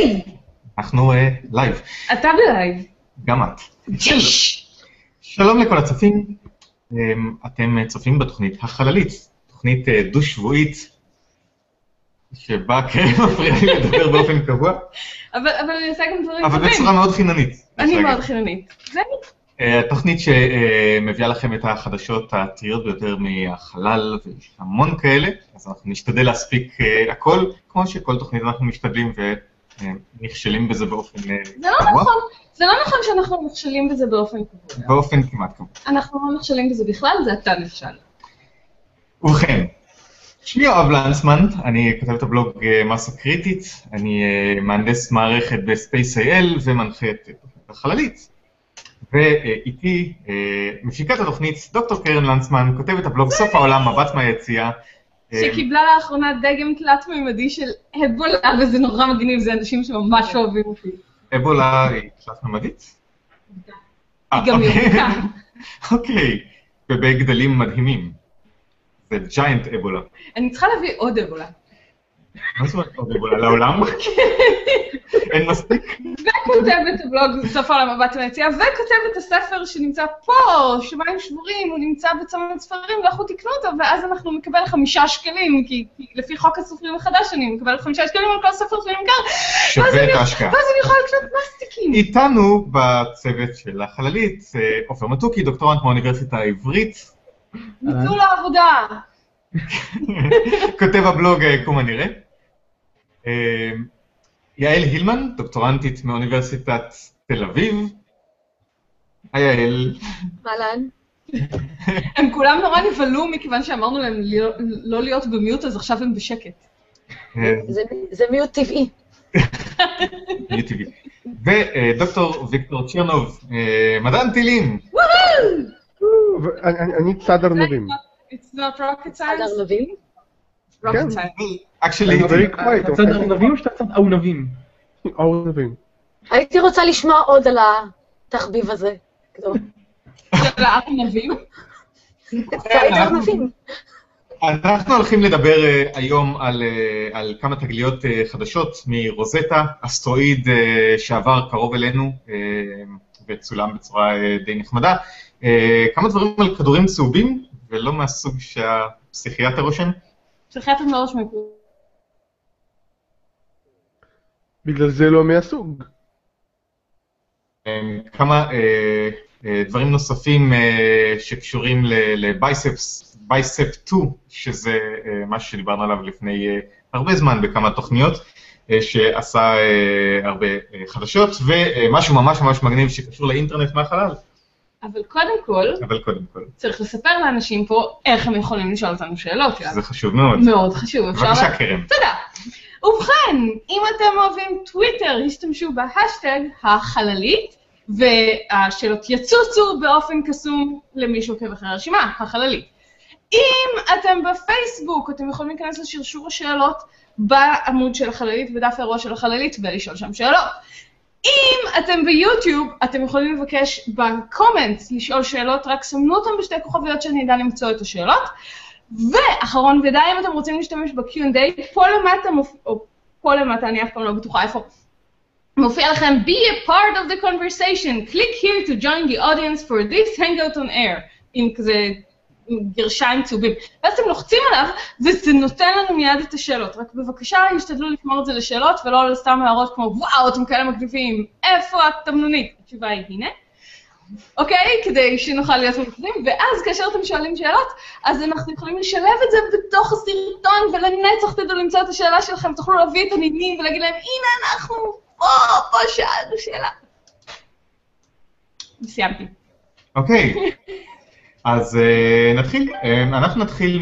היי! אנחנו לייב. אתה בלייב. גם את. שלום לכל הצופים. אתם צופים בתוכנית החללית, תוכנית דו-שבועית, שבה קרן מפריעה לי לדבר באופן קבוע. אבל אני עושה גם דברים טובים. אבל בצורה מאוד חיננית. אני מאוד חיננית. זה תוכנית שמביאה לכם את החדשות הטריות ביותר מהחלל, ויש המון כאלה, אז אנחנו נשתדל להספיק הכל, כמו שכל תוכנית אנחנו משתדלים ונכשלים בזה באופן קבוע. זה לא נכון שאנחנו נכשלים בזה באופן קבוע. באופן כמעט קבוע. אנחנו לא נכשלים בזה בכלל, זה אתה נכשל. ובכן, שמי יואב לנצמן, אני כותב את הבלוג מסה קריטית, אני מהנדס מערכת ב-Space.il ומנחה את תוכנית החללית. ואיתי מפיקת התוכנית דוקטור קרן לנצמן, כותבת הבלוג סוף העולם, מבט מהיציאה. שקיבלה לאחרונה דגם תלת-מימדי של אבולה, וזה נורא מגניב, זה אנשים שממש אוהבים אותי. אבולה היא תלת-מימדית? היא גם ירוקה. אוקיי, ובגדלים מדהימים. זה ג'יינט אבולה. אני צריכה להביא עוד אבולה. מה זאת אומרת עוד אבולה? לעולם? אין מספיק? וכותבת הבלוג סוף העולם מבט מהיציאה, וכותבת הספר שנמצא פה, שמיים שבורים, הוא נמצא בצמד ספרים, ואנחנו תקנו אותו, ואז אנחנו מקבל 5 שקלים, כי לפי חוק הסופרים החדש אני מקבל 5 שקלים על כל ספר שנמכר. שווה את ההשקעה. ואז אני יכולה לקנות מסטיקים. איתנו בצוות של החללית, עופר מתוקי, דוקטורנט מהאוניברסיטה העברית. ניצול העבודה. כותב הבלוג קום הנראה. יעל הילמן, דוקטורנטית מאוניברסיטת תל אביב. היי יעל. אהלן. הם כולם נורא נבלו מכיוון שאמרנו להם לא להיות במיוט, אז עכשיו הם בשקט. זה מיוט טבעי. מיוט טבעי. ודוקטור ויקטור צ'רנוב, מדען טילים. אני צד ארנבים. It's not rocket צד science? ארנבים? rocket science. Actually, צד ארנבים או שאתה צד ארנבים? ארנבים. הייתי רוצה לשמוע עוד על התחביב הזה. של הארנבים? צד ארנבים. אנחנו הולכים לדבר היום על כמה תגליות חדשות מרוזטה, אסטרואיד שעבר קרוב אלינו וצולם בצורה די נחמדה. כמה דברים על כדורים צהובים, ולא מהסוג שהפסיכיאטר רושם. פסיכיאטר לא רושם. בגלל זה לא מהסוג. כמה דברים נוספים שקשורים לבייספס, בייספ 2, שזה משהו שדיברנו עליו לפני הרבה זמן בכמה תוכניות, שעשה הרבה חדשות, ומשהו ממש ממש מגניב שקשור לאינטרנט מהחלל. אבל קודם כל, צריך לספר לאנשים פה איך הם יכולים לשאול אותנו שאלות. זה חשוב מאוד. מאוד חשוב. בבקשה קרן. תודה. ובכן, אם אתם אוהבים טוויטר, השתמשו בהשטג החללית, והשאלות יצוצו באופן קסום למי שעוקב אחרי הרשימה, החללית. אם אתם בפייסבוק, אתם יכולים להיכנס לשרשור השאלות בעמוד של החללית, בדף האירוע של החללית, ולשאול שם שאלות. אם אתם ביוטיוב, אתם יכולים לבקש בקומנטס לשאול שאלות, רק סמנו אותם בשתי כוכביות שאני אדע למצוא את השאלות. ואחרון ודאי, אם אתם רוצים להשתמש ב-Q&A, פה למטה, אני אף פעם לא בטוחה איפה, מופיע לכם, be a part of the conversation, click here to join the audience for this hangout on air, עם כזה גרשיים צהובים. ואז אתם לוחצים עליו, וזה נותן לנו מיד את השאלות. רק בבקשה, השתדלו לשמור את זה לשאלות, ולא לסתם הערות כמו, וואו, אתם כאלה מגניבים, איפה התמנונית? התשובה היא, הנה. אוקיי? כדי שנוכל להיות מגניבים, ואז כאשר אתם שואלים שאלות, אז אנחנו יכולים לשלב את זה בתוך הסרטון, ולנצח תדעו למצוא את השאלה שלכם, תוכלו להביא את הנינים ולהגיד להם, הנה אנחנו, פה שאלנו שאלה. סיימתי. אוקיי. אז נתחיל, אנחנו נתחיל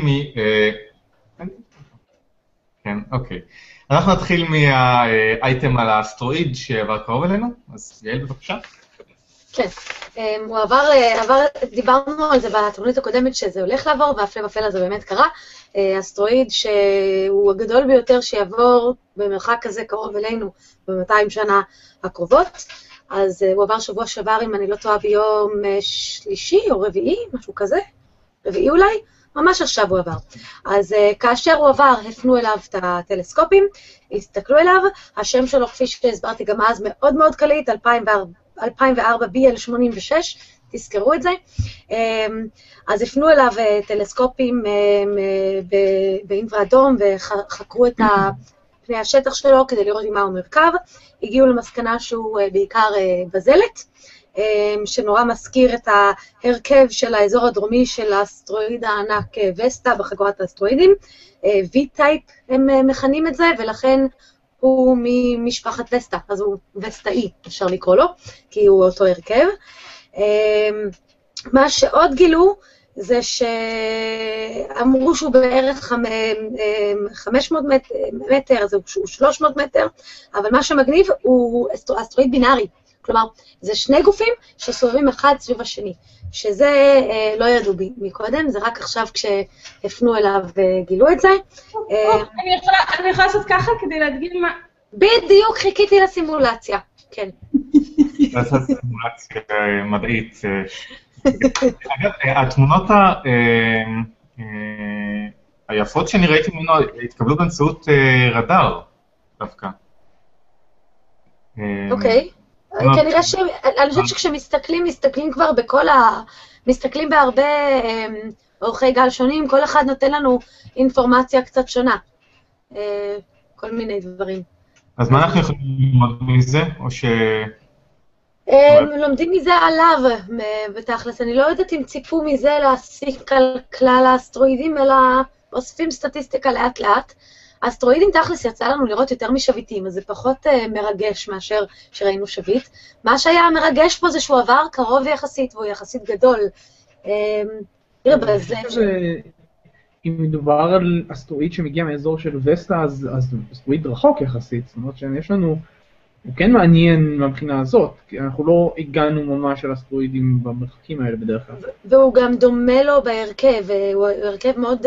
כן, אוקיי. אנחנו נתחיל מהאייטם על האסטרואיד שעבר קרוב אלינו, אז יעל בבקשה. כן, הוא עבר, דיברנו על זה בתוכנית הקודמת שזה הולך לעבור, והפלא ופלא זה באמת קרה. אסטרואיד שהוא הגדול ביותר שיעבור במרחק כזה קרוב אלינו ב-200 שנה הקרובות. אז הוא עבר שבוע שעבר, אם אני לא טועה, ביום שלישי או רביעי, משהו כזה, רביעי אולי, ממש עכשיו הוא עבר. אז כאשר הוא עבר, הפנו אליו את הטלסקופים, הסתכלו אליו, השם שלו, כפי שהסברתי גם אז, מאוד מאוד קליט, 2004 BL86, תזכרו את זה. אז הפנו אליו טלסקופים באינפרה-אדום, וחקרו את פני השטח שלו כדי לראות עם מה הוא מרכב, הגיעו למסקנה שהוא בעיקר בזלת, שנורא מזכיר את ההרכב של האזור הדרומי של האסטרואיד הענק וסטה בחגורת האסטרואידים, V-טייפ הם מכנים את זה, ולכן הוא ממשפחת וסטה, אז הוא וסטאי, אפשר לקרוא לו, כי הוא אותו הרכב. מה שעוד גילו, זה שאמרו שהוא בערך 500 מטר, אז הוא 300 מטר, אבל מה שמגניב הוא אסטרואיד בינארי. כלומר, זה שני גופים שסובבים אחד סביב השני, שזה לא ידעו מקודם, זה רק עכשיו כשהפנו אליו וגילו את זה. אני יכולה לעשות ככה כדי להדגים מה... בדיוק, חיכיתי לסימולציה, כן. לעשות סימולציה מדעית. אגב, התמונות היפות שאני ראיתי ממנו התקבלו באמצעות רדאר, דווקא. אוקיי. כנראה אני חושבת שכשמסתכלים, מסתכלים כבר מסתכלים בהרבה אורכי גל שונים, כל אחד נותן לנו אינפורמציה קצת שונה. כל מיני דברים. אז מה אנחנו יכולים ללמוד מזה, או ש... לומדים מזה עליו, בתכלס. אני לא יודעת אם ציפו מזה להסיק על כלל האסטרואידים, אלא אוספים סטטיסטיקה לאט לאט. האסטרואידים תכלס יצא לנו לראות יותר משביטים, אז זה פחות מרגש מאשר שראינו שביט. מה שהיה מרגש פה זה שהוא עבר קרוב יחסית, והוא יחסית גדול. תראה בזה... אם מדובר על אסטרואיד שמגיע מאזור של וסטה, אז אסטרואיד רחוק יחסית. זאת אומרת שיש לנו... הוא כן מעניין מהבחינה הזאת, כי אנחנו לא הגענו ממש על אסטרואידים במרחקים האלה בדרך כלל. והוא גם דומה לו בהרכב, הוא הרכב מאוד...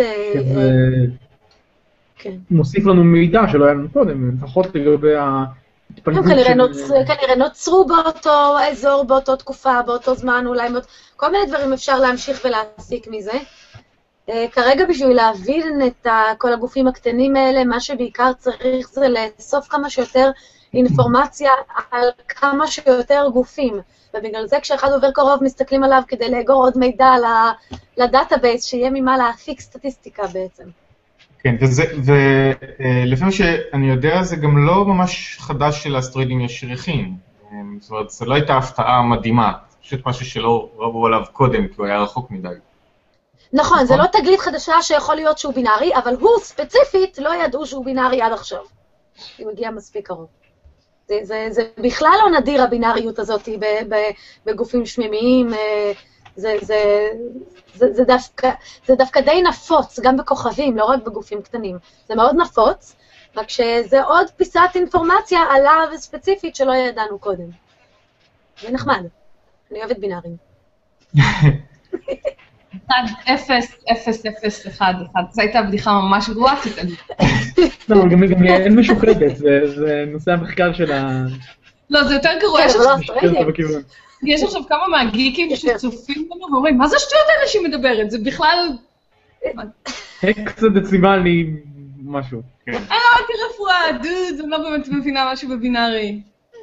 כן. מוסיף לנו מידע שלא היה לנו קודם, לפחות לגבי ההתפלגות של... כנראה נוצרו באותו אזור, באותו תקופה, באותו זמן, אולי כל מיני דברים אפשר להמשיך ולהסיק מזה. כרגע בשביל להבין את כל הגופים הקטנים האלה, מה שבעיקר צריך זה לאסוף כמה שיותר אינפורמציה על כמה שיותר גופים. ובגלל זה כשאחד עובר קרוב מסתכלים עליו כדי לאגור עוד מידע לדאטאבייס, שיהיה ממה להפיק סטטיסטיקה בעצם. כן, ולפי מה שאני יודע, זה גם לא ממש חדש של האסטרואידים ישריכים. זאת אומרת, זו לא הייתה הפתעה מדהימה, פשוט משהו שלא ראו עליו קודם, כי הוא היה רחוק מדי. נכון, זה לא תגלית חדשה שיכול להיות שהוא בינארי, אבל הוא ספציפית לא ידעו שהוא בינארי עד עכשיו. הוא מגיע מספיק קרוב. זה בכלל לא נדיר הבינאריות הזאת בגופים שמימיים, זה דווקא די נפוץ, גם בכוכבים, לא רק בגופים קטנים. זה מאוד נפוץ, רק שזה עוד פיסת אינפורמציה עליו ספציפית שלא ידענו קודם. זה נחמד. אני אוהבת בינארים. 1-0-0-0-1-1. זו הייתה בדיחה ממש גרועה, תתעלו. לא, גם אין משוחדת, זה נושא המחקר של ה... לא, זה יותר גרוע. יש עכשיו כמה מהגיקים שצופים לנו ואומרים, מה זה השטויות האלה שהיא מדברת? זה בכלל... קצת דצימלי משהו. אני לא הייתי רפואה, דוד, אני לא באמת מבינה משהו בבינארי.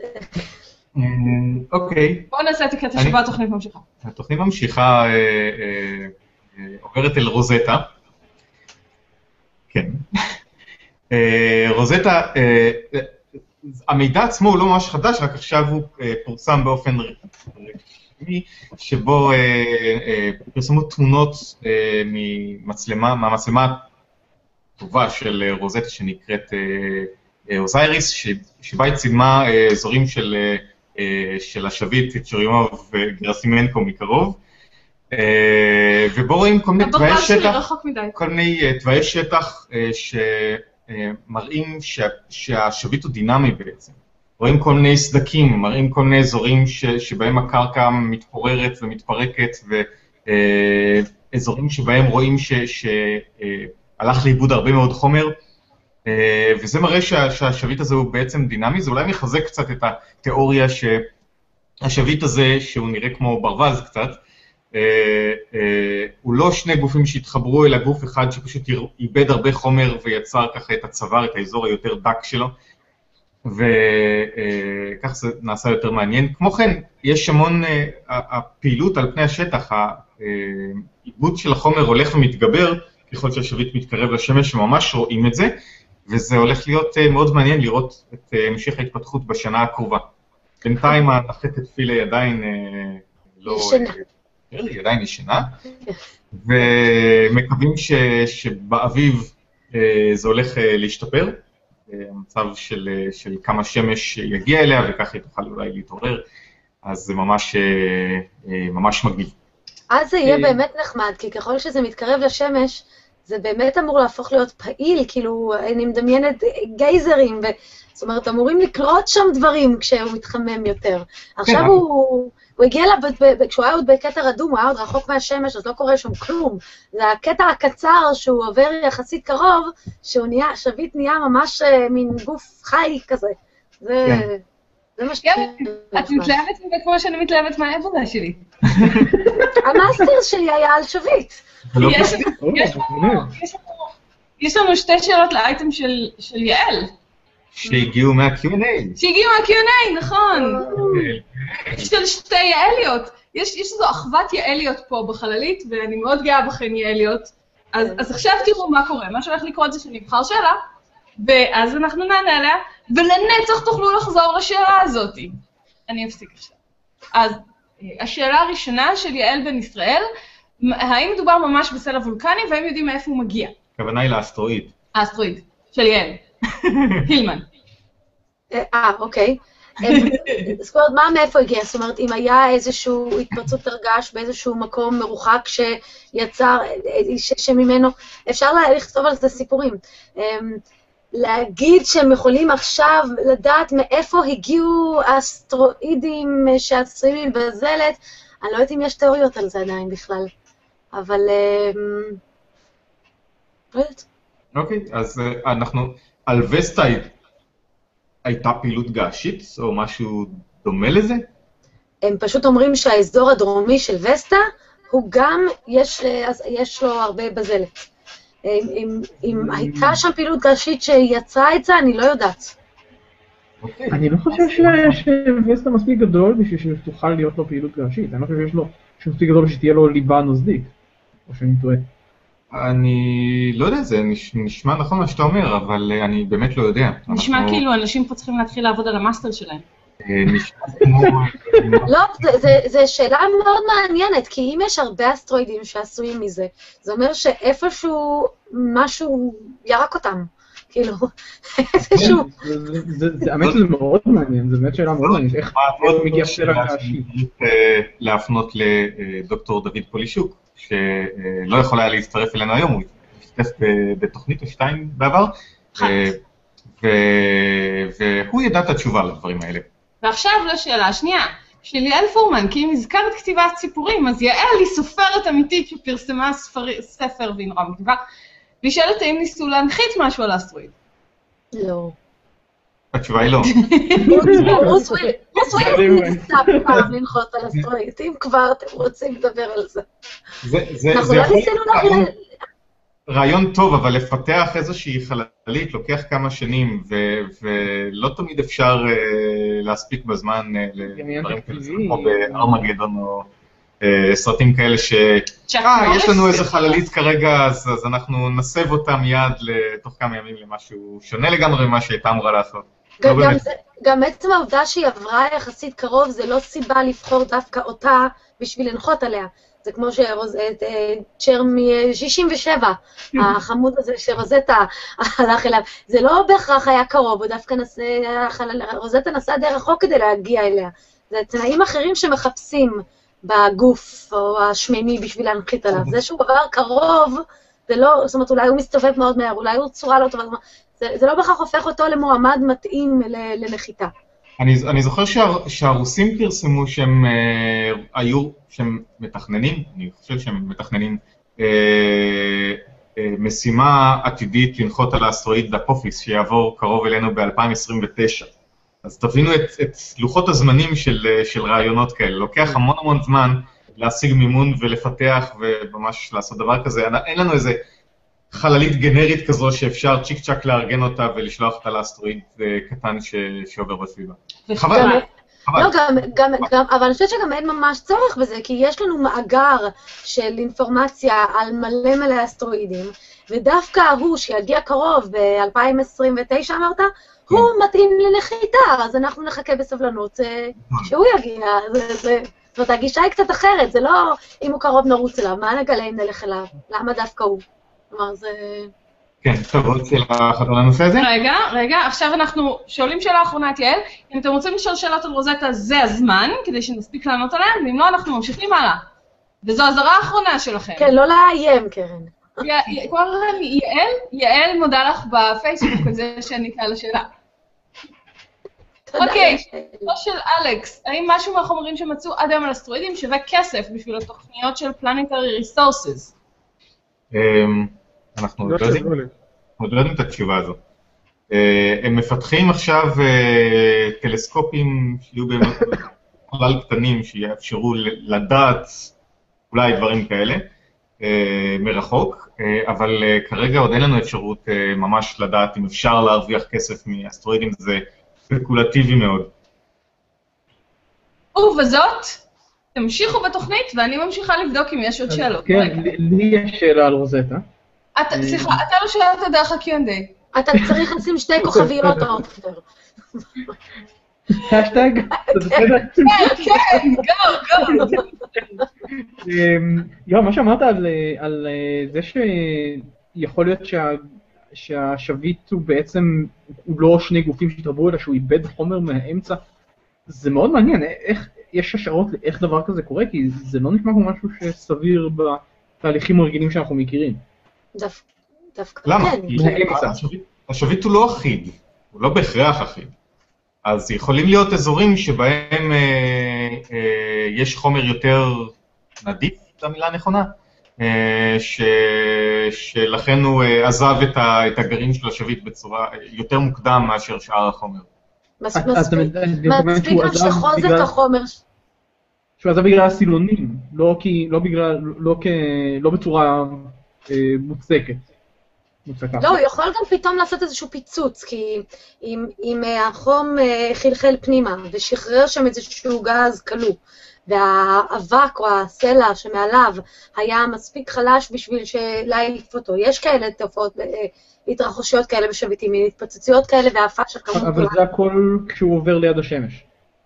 אוקיי. בואו נעשה את הקטע שבה התוכנית ממשיכה. התוכנית ממשיכה עוברת אל רוזטה. כן. רוזטה, המידע עצמו הוא לא ממש חדש, רק עכשיו הוא פורסם באופן רשמי, שבו פרסמו תמונות מהמצלמה טובה של רוזטה שנקראת אוזייריס, שבה היא צילמה אזורים של השביט, צ'ריומוב וגרסימנקו מקרוב, ובו רואים כל מיני תוואי שטח שמראים שהשביט הוא דינמי בעצם. רואים כל מיני סדקים, מראים כל מיני אזורים שבהם הקרקע מתפוררת ומתפרקת, ואזורים שבהם רואים שהלך לאיבוד הרבה מאוד חומר, וזה מראה שהשביט הזה הוא בעצם דינמי. זה אולי מחזק קצת את התיאוריה שהשביט הזה, שהוא נראה כמו ברווז קצת, הוא לא שני גופים שהתחברו, אלא גוף אחד שפשוט איבד הרבה חומר ויצר ככה את הצוואר, את האזור היותר דק שלו, וכך זה נעשה יותר מעניין. כמו כן, יש המון, הפעילות על פני השטח, העיבוד של החומר הולך ומתגבר, ככל שהשביט מתקרב לשמש, ממש רואים את זה, וזה הולך להיות מאוד מעניין לראות את המשך ההתפתחות בשנה הקרובה. בינתיים הנחתת פילה עדיין לא... ישנה. היא עדיין ישנה, ומקווים שבאביב זה הולך להשתפר, המצב של כמה שמש יגיע אליה, וכך היא תוכל אולי להתעורר, אז זה ממש מגניב. אז זה יהיה באמת נחמד, כי ככל שזה מתקרב לשמש, זה באמת אמור להפוך להיות פעיל, כאילו, אני מדמיינת גייזרים, זאת אומרת, אמורים לקרות שם דברים כשהוא מתחמם יותר. עכשיו הוא הגיע כשהוא היה עוד בקטע רדום, הוא היה עוד רחוק מהשמש, אז לא קורה שם כלום. זה הקטע הקצר שהוא עובר יחסית קרוב, שביט נהיה ממש מין גוף חי כזה. זה מה ש... את מתלהבת מזה כמו שאני מתלהבת מהעבודה שלי. המאסטר שלי היה על שביט. יש לנו שתי שאלות לאייטם של יעל. שהגיעו מה-Q&A. נכון. של שתי יעליות. יש איזו אחוות יעליות פה בחללית, ואני מאוד גאה בכן יעליות. אז עכשיו תראו מה קורה. מה שהולך לקרות זה שנבחר שאלה, ואז אנחנו נענה עליה, ולנצח תוכלו לחזור לשאלה הזאת. אני אפסיק עכשיו. אז השאלה הראשונה של יעל בן ישראל, האם מדובר ממש בסלע וולקני, והאם יודעים מאיפה הוא מגיע? הכוונה היא לאסטרואיד. האסטרואיד, של יעל. הילמן. אוקיי. זאת אומרת, מאיפה הגיע? זאת אומרת, אם היה איזשהו התפרצות הרגש באיזשהו מקום מרוחק שיצר, שממנו, אפשר לכתוב על זה סיפורים. להגיד שהם יכולים עכשיו לדעת מאיפה הגיעו האסטרואידים שעשויים בזלת, אני לא יודעת אם יש תיאוריות על זה עדיין בכלל, אבל לא יודעת. אוקיי, אז אנחנו, על וסטה הייתה פעילות געשית או משהו דומה לזה? הם פשוט אומרים שהאזור הדרומי של וסטה, הוא גם, יש לו הרבה בזלת. אם הייתה שם פעילות געשית שיצרה את זה, אני לא יודעת. אני לא חושב שווסטה מספיק גדול בשביל שתוכל להיות לו פעילות געשית. אני לא חושב שיש לו מספיק גדול שתהיה לו ליבה נוזדית. או שאני טועה. אני לא יודע, זה נשמע נכון מה שאתה אומר, אבל אני באמת לא יודע. נשמע כאילו אנשים פה צריכים להתחיל לעבוד על המאסטר שלהם. לא, זו שאלה מאוד מעניינת, כי אם יש הרבה אסטרואידים שעשויים מזה, זה אומר שאיפשהו משהו ירק אותם. כאילו, איזשהו... האמת שזה מאוד מעניין, זו באמת שאלה מאוד מעניינת, איך מגיע סלע געשי. להפנות לדוקטור דוד פולישוק, שלא יכול היה להצטרף אלינו היום, הוא השתתף בתוכנית או שתיים בעבר, והוא ידע את התשובה לדברים האלה. ועכשיו לשאלה השנייה, של יעל פורמן, כי אם הזכרת כתיבת סיפורים, אז יעל היא סופרת אמיתית שפרסמה ספר והיא נורא מגניבה, והיא שאלת האם ניסו להנחית משהו על האסטרואיד. לא. התשובה היא לא. ברוס וויליס ניסה פעם לנחות על אסטרואיד, אם כבר אתם רוצים לדבר על זה. אנחנו לא ניסינו רעיון טוב, אבל לפתח איזושהי חללית לוקח כמה שנים, ולא תמיד אפשר להספיק בזמן לדברים כאלה, כמו בארמגדון או סרטים כאלה יש לנו איזה חללית כרגע, אז אנחנו נסב אותה מיד לתוך כמה ימים למשהו שונה לגמרי ממה שהייתה אמורה לעשות. גם עצם העובדה שהיא עברה יחסית קרוב, זה לא סיבה לבחור דווקא אותה בשביל לנחות עליה. זה כמו שצ'ר מ-67, החמוד הזה שרוזטה הלך אליו, זה לא בהכרח היה קרוב, הוא דווקא רוזטה נסע די רחוק כדי להגיע אליה. זה תנאים אחרים שמחפשים בגוף או השמימי בשביל להנחית עליו. זה שהוא עבר קרוב, זה לא, זאת אומרת, אולי הוא מסתובב מאוד מהר, אולי הוא צורה לא טובה, זה לא בהכרח הופך אותו למועמד מתאים לנחיתה. אני זוכר שהרוסים פרסמו שהם מתכננים, אני חושב שהם מתכננים משימה עתידית לנחות על האסטרואיד אפופיס, שיעבור קרוב אלינו ב-2029. אז תבינו את לוחות הזמנים של רעיונות כאלה. לוקח המון זמן להשיג מימון ולפתח וממש לעשות דבר כזה. אין לנו איזה חללית גנרית כזו שאפשר צ'יק צ'ק לארגן אותה ולשלוח אותה לאסטרואיד קטן שעובר בסביבה. חבל. לא, אבל אני חושבת שגם אין ממש צורך בזה, כי יש לנו מאגר של אינפורמציה על מלא אסטרואידים, ודווקא הוא שיגיע קרוב ב-2029 אמרת, הוא מתאים לנחיתה, אז אנחנו נחכה בסבלנות שהוא יגיע. זאת אומרת, הגישה היא קצת אחרת, זה לא אם הוא קרוב נרוץ אליו, מה נגלה אם נלך אליו? למה דווקא הוא? כלומר, זה... כן, טוב, עוד שאלה אחת על הנושא הזה? רגע, עכשיו אנחנו שואלים שאלה אחרונה את יעל, אם אתם רוצים לשאול שאלות על רוזטה, זה הזמן, כדי שנספיק לענות עליהן, ואם לא, אנחנו ממשיכים הלאה. וזו הזרה האחרונה שלכם. כן, לא לאיים, קרן. יעל מודה לך בפייסבוק על זה שענית על השאלה. אוקיי, שאלה של אלכס, האם משהו מהחומרים שמצאו עד היום על אסטרואידים שווה כסף בשביל התוכניות של Planetary Resources? אנחנו עוד לא יודעים את התשובה הזו. הם מפתחים עכשיו טלסקופים שיהיו בכלל קטנים שיאפשרו לדעת אולי דברים כאלה מרחוק, אבל כרגע עוד אין לנו אפשרות ממש לדעת אם אפשר להרוויח כסף מאסטרואידים, זה ספקולטיבי מאוד. ובזאת, תמשיכו בתוכנית ואני ממשיכה לבדוק אם יש עוד שאלות. כן, לי יש שאלה על רוזטה. סליחה, אתה לא שאלת דרך ה-Q&A. אתה צריך לשים 2 כוכביות או יותר. השטג? כן, גו. מה שאמרת על זה שיכול להיות שהשביט הוא בעצם, הוא לא שני גופים שהתרבו אלא שהוא איבד חומר מהאמצע, זה מאוד מעניין. יש השערות לאיך דבר כזה קורה, כי זה לא נשמע כמו משהו שסביר בתהליכים הרגילים שאנחנו מכירים. דווקא למה? כן. השביט הוא לא אחיד, הוא לא בהכרח אחיד. אז יכולים להיות אזורים שבהם יש חומר יותר נדיף, זו המילה הנכונה, שלכן הוא עזב את הגרעין של השביט בצורה יותר מוקדם מאשר שאר החומר. מספיק רק שחוזק החומר. שהוא עזב בגלל הסילונים, לא בצורה מוצקת. לא, הוא יכול גם פתאום לעשות איזשהו פיצוץ, כי אם החום חלחל פנימה ושחרר שם איזשהו גז כלוא, והאבק או הסלע שמעליו היה מספיק חלש בשביל להעיף אותו. יש כאלה תופעות, התרחשויות כאלה בשביטים, התפוצצויות כאלה והאפק של כמות. אבל זה הכל כשהוא עובר ליד השמש.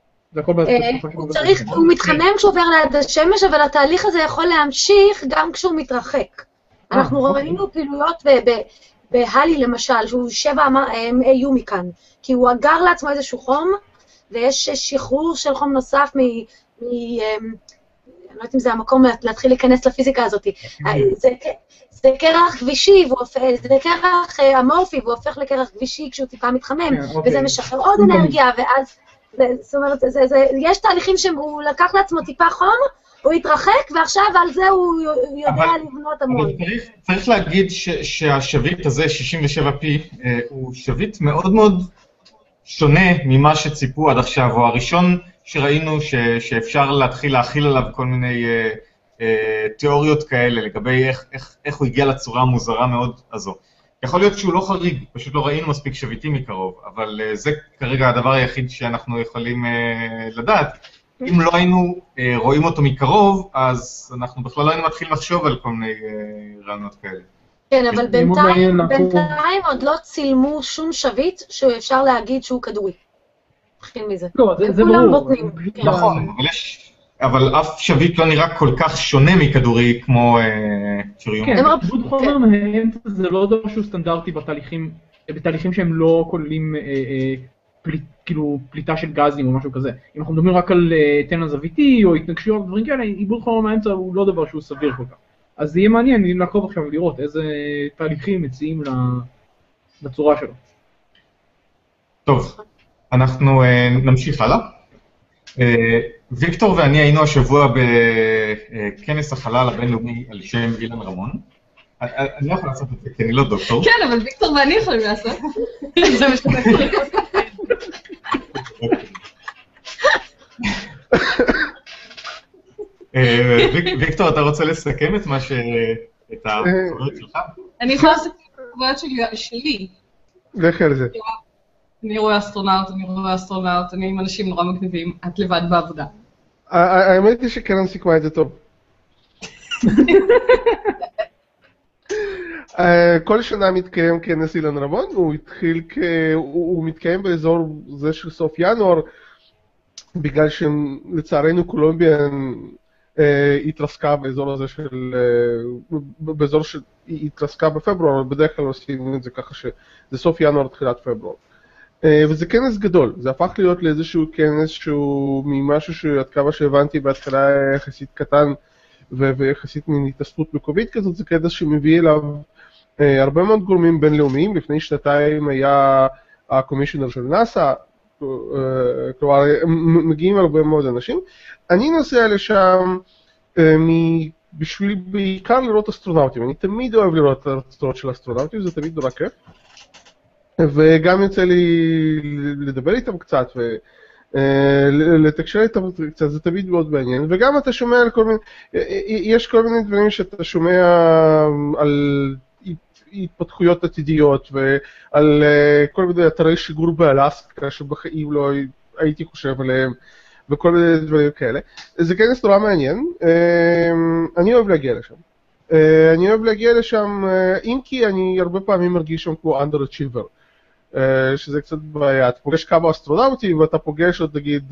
הוא מתחמם כשהוא עובר ליד השמש, אבל התהליך הזה יכול להמשיך גם כשהוא מתרחק. אנחנו ראינו פעילויות בהלי למשל, שהוא 7 AU מכאן, כי הוא אגר לעצמו איזשהו חום, ויש שחרור של חום נוסף אני לא יודעת אם זה המקום להתחיל להיכנס לפיזיקה הזאת. זה קרח כבישי, זה קרח אמורפי, והוא הופך לקרח כבישי כשהוא טיפה מתחמם, וזה משחרר עוד אנרגיה, ואז, זאת אומרת, יש תהליכים שהוא לקח לעצמו טיפה חום, הוא התרחק, ועכשיו על זה הוא יודע לבנות המון. צריך להגיד שהשביט הזה, 67P, הוא שביט מאוד מאוד שונה ממה שציפו עד עכשיו, הוא הראשון שראינו שאפשר להתחיל להכיל עליו כל מיני תיאוריות כאלה, לגבי איך הוא הגיע לצורה המוזרה מאוד הזו. יכול להיות שהוא לא חריג, פשוט לא ראינו מספיק שביטים מקרוב, אבל זה כרגע הדבר היחיד שאנחנו יכולים לדעת. אם לא היינו רואים אותו מקרוב, אז אנחנו בכלל לא היינו מתחילים לחשוב על כל מיני רעיונות כאלה. כן, אבל בינתיים עוד לא צילמו שום שביט שאפשר להגיד שהוא כדורי. נתחיל מזה. לא, זה ברור. נכון, אבל אף שביט לא נראה כל כך שונה מכדורי כמו שריון. כן, עיבוד חומר מהאמצע זה לא דבר שהוא סטנדרטי בתהליכים שהם לא כוללים כאילו פליטה של גזים או משהו כזה. אם אנחנו מדברים רק על טנא זוויתי או התנגשויות ודברים כאלה, עיבוד חומר מהאמצע הוא לא דבר שהוא סביר כל כך. אז זה יהיה מעניין לעקוב עכשיו ולראות איזה תהליכים מציעים לצורה שלו. טוב, אנחנו נמשיך הלאה. ויקטור ואני היינו השבוע בכנס החלל הבינלאומי על שם אילן רמון. אני לא יכול לעשות את זה כי אני לא דוקטור. כן, אבל ויקטור ואני יכולים לעשות. זה משתמש. ויקטור, אתה רוצה לסכם את החוויות שלך? אני יכולה לסכם את החוויות שלי. לכי על זה. אני רואה אסטרונאוט, אני עם אנשים נורא מגניבים, את לבד בעבודה. האמת היא שקרן סיכמה את זה טוב. כל שנה מתקיים כנס אילן רמון, הוא מתקיים באזור זה של סוף ינואר, בגלל שלצערנו קולומביה התרסקה באזור הזה באזור שהיא התרסקה בפברואר, בדרך כלל עושים את זה ככה שזה סוף ינואר, תחילת פברואר. וזה כנס גדול, זה הפך להיות לאיזשהו כנס שהוא ממשהו שעד כמה שהבנתי בהתחלה יחסית קטן ויחסית מין התעסקות מקומית כזאת, זה כנס שמביא אליו הרבה מאוד גורמים בינלאומיים. לפני שנתיים היה הקומישיונר של נאסא, כלומר מגיעים הרבה מאוד אנשים. אני נוסע לשם בשביל בעיקר לראות אסטרונאוטים, אני תמיד אוהב לראות את הרצאות של אסטרונאוטים, זה תמיד נורא כיף. וגם יוצא לי לדבר איתם קצת ולתקשר איתם קצת, זה תמיד מאוד מעניין. וגם אתה שומע על כל מיני, יש כל מיני דברים שאתה שומע על התפתחויות עתידיות ועל כל מיני אתרי שיגור באלסקה שבחיים לא הייתי חושב עליהם וכל מיני דברים כאלה. זה כנס נורא מעניין, אני אוהב להגיע לשם, אם כי אני הרבה פעמים מרגיש שם כמו underachiever, שזה קצת בעיה. אתה פוגש כמה אסטרונאוטים ואתה פוגש עוד נגיד,